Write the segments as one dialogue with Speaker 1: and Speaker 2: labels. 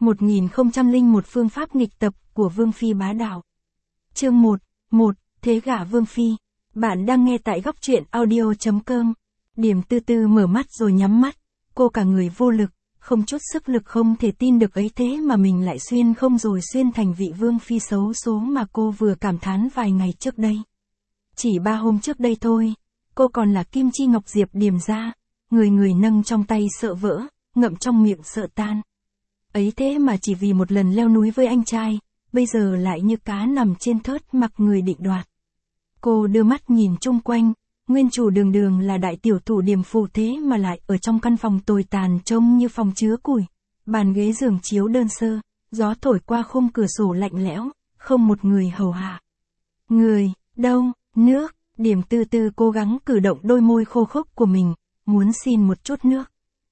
Speaker 1: 1001 phương pháp nghịch tập của Vương Phi bá đạo. Chương 1. Thế gả Vương Phi. Bạn đang nghe tại góc truyện audio.com. Điểm từ từ mở mắt rồi nhắm mắt. Cô cả người vô lực, không chút sức lực, không thể tin được ấy thế mà mình lại xuyên không rồi xuyên thành vị Vương Phi xấu số mà cô vừa cảm thán vài ngày trước đây. Chỉ 3 hôm trước đây thôi, cô còn là Kim Chi Ngọc Diệp điềm ra, người nâng trong tay sợ vỡ, ngậm trong miệng sợ tan. Ấy thế mà chỉ vì một lần leo núi với anh trai, bây giờ lại như cá nằm trên thớt mặc người định đoạt. Cô đưa mắt nhìn chung quanh, nguyên chủ đường là đại tiểu thủ Điềm Phủ thế mà lại ở trong căn phòng tồi tàn trông như phòng chứa củi, bàn ghế giường chiếu đơn sơ, gió thổi qua khung cửa sổ lạnh lẽo, không một người hầu hạ. Người, đâu, nước, Điềm từ từ cố gắng cử động đôi môi khô khốc của mình, muốn xin một chút nước.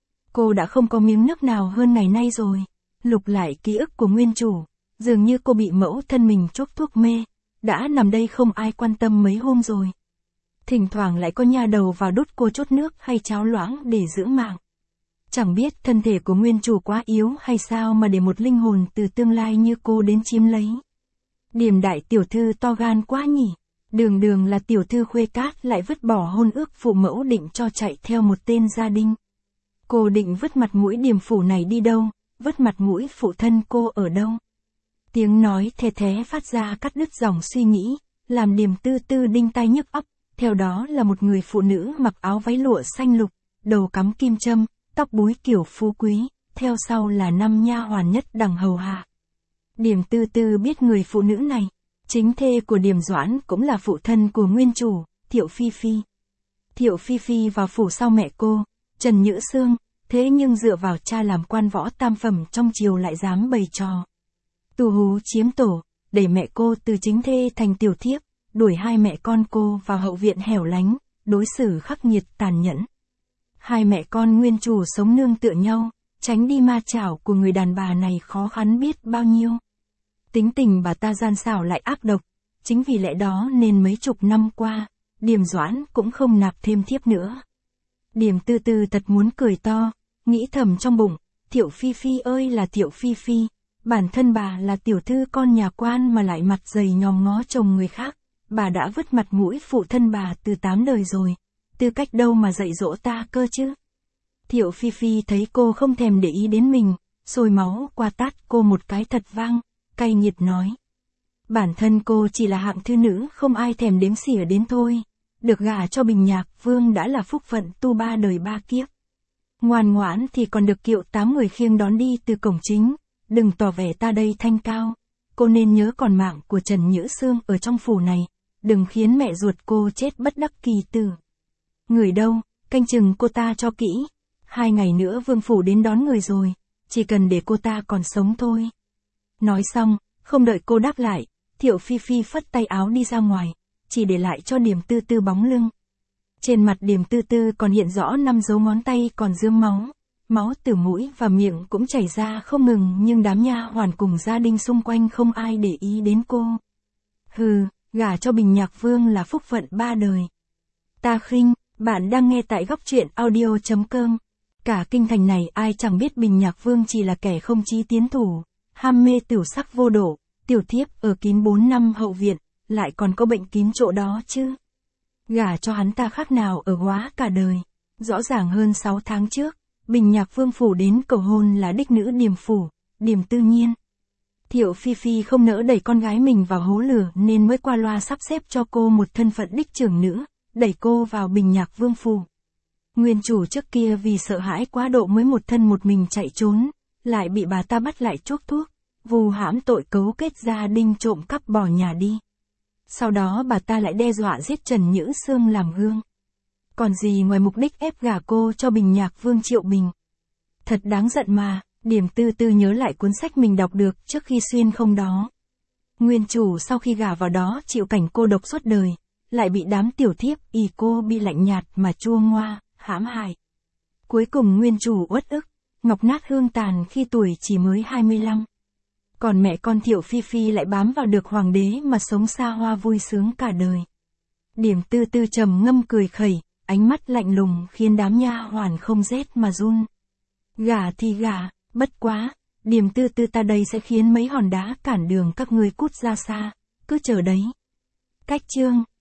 Speaker 1: Cô đã không có miếng nước nào hơn ngày nay rồi. Lục lại ký ức của nguyên chủ, dường như cô bị mẫu thân mình chuốc thuốc mê, đã nằm đây không ai quan tâm mấy hôm rồi. Thỉnh thoảng lại có nha đầu vào đút cô chút nước hay cháo loãng để giữ mạng. Chẳng biết thân thể của nguyên chủ quá yếu hay sao mà để một linh hồn từ tương lai như cô đến chiếm lấy. Điềm đại tiểu thư to gan quá nhỉ, đường là tiểu thư khuê cát lại vứt bỏ hôn ước phụ mẫu định cho chạy theo một tên gia đình. Cô định vứt mặt mũi Điềm Phủ này đi đâu? Vứt mặt mũi phụ thân cô ở đâu? Tiếng nói the thé phát ra cắt đứt dòng suy nghĩ, làm Điềm từ từ đinh tai nhức óc. Theo đó là một người phụ nữ mặc áo váy lụa xanh lục, đầu cắm kim châm, tóc búi kiểu phú quý, theo sau là 5 nha hoàn nhất đẳng hầu hạ. Điềm từ từ biết người phụ nữ này, chính thê của Điềm Doãn cũng là phụ thân của nguyên chủ, Thiệu Phi Phi. Thiệu Phi Phi vào phủ sau mẹ cô, Trần Nhữ Sương. Thế nhưng dựa vào cha làm quan võ tam phẩm trong triều lại dám bày trò tù hú chiếm tổ, đẩy mẹ cô từ chính thê thành tiểu thiếp, đuổi hai mẹ con cô vào hậu viện hẻo lánh, đối xử khắc nghiệt tàn nhẫn. Hai mẹ con nguyên chủ sống nương tựa nhau, tránh đi ma chảo của người đàn bà này khó khăn biết bao nhiêu. Tính tình bà ta gian xảo lại ác độc, chính vì lẽ đó nên mấy chục năm qua, Điềm Doãn cũng không nạp thêm thiếp nữa. Điềm từ từ thật muốn cười to, nghĩ thầm trong bụng, Thiệu Phi Phi ơi là Thiệu Phi Phi, bản thân bà là tiểu thư con nhà quan mà lại mặt dày nhòm ngó chồng người khác, bà đã vứt mặt mũi phụ thân bà từ 8 đời rồi, tư cách đâu mà dạy dỗ ta cơ chứ. Thiệu Phi Phi thấy cô không thèm để ý đến mình, sôi máu qua tát cô một cái thật vang, cay nghiệt nói. Bản thân cô chỉ là hạng thư nữ không ai thèm đếm xỉa đến thôi, được gả cho Bình Nhạc Vương đã là phúc phận tu 3 đời 3 kiếp. Ngoan ngoãn thì còn được kiệu 8 người khiêng đón đi từ cổng chính, đừng tỏ vẻ ta đây thanh cao. Cô nên nhớ còn mạng của Trần Nhữ Sương ở trong phủ này, đừng khiến mẹ ruột cô chết bất đắc kỳ tử. Người đâu, canh chừng cô ta cho kỹ. 2 ngày nữa Vương phủ đến đón người rồi, chỉ cần để cô ta còn sống thôi. Nói xong, không đợi cô đáp lại, Thiệu Phi Phi phất tay áo đi ra ngoài, chỉ để lại cho Điềm từ từ bóng lưng. Trên mặt Điềm từ từ còn hiện rõ 5 dấu ngón tay còn rơm máu, máu từ mũi và miệng cũng chảy ra không ngừng, nhưng đám nha hoàn cùng gia đình xung quanh không ai để ý đến cô. Hừ, gả cho Bình Nhạc Vương là phúc phận 3 đời. Ta khinh, bạn đang nghe tại góc truyện audio.com. Cả kinh thành này ai chẳng biết Bình Nhạc Vương chỉ là kẻ không chí tiến thủ, ham mê tửu sắc vô độ, tiểu thiếp ở kín 4 năm hậu viện, lại còn có bệnh kín chỗ đó chứ. Gả cho hắn ta khác nào ở góa cả đời. Rõ ràng hơn 6 tháng trước, Bình Nhạc Vương phủ đến cầu hôn là đích nữ Điềm Phủ, Điềm Tư Nhiên. Thiệu Phi Phi không nỡ đẩy con gái mình vào hố lửa nên mới qua loa sắp xếp cho cô một thân phận đích trưởng nữ, đẩy cô vào Bình Nhạc Vương phủ. Nguyên chủ trước kia vì sợ hãi quá độ mới một thân một mình chạy trốn, lại bị bà ta bắt lại chuốc thuốc, vu hãm tội cấu kết gia đình trộm cắp bỏ nhà đi. Sau đó bà ta lại đe dọa giết Trần Nhữ Sương làm gương. Còn gì ngoài mục đích ép gả cô cho Bình Nhạc Vương Triệu Bình. Thật đáng giận mà, Điềm từ từ nhớ lại cuốn sách mình đọc được trước khi xuyên không đó. Nguyên chủ sau khi gả vào đó chịu cảnh cô độc suốt đời, lại bị đám tiểu thiếp y cô bị lạnh nhạt mà chua ngoa, hãm hại. Cuối cùng nguyên chủ uất ức, ngọc nát hương tàn khi tuổi chỉ mới 25. Còn mẹ con Thiệu Phi Phi lại bám vào được hoàng đế mà sống xa hoa vui sướng cả đời. Điềm từ từ trầm ngâm cười khẩy, ánh mắt lạnh lùng khiến đám nha hoàn không rét mà run. Gả thì gả, bất quá, Điểm tư tư ta đây sẽ khiến mấy hòn đá cản đường các ngươi cút ra xa, cứ chờ đấy. Cách chương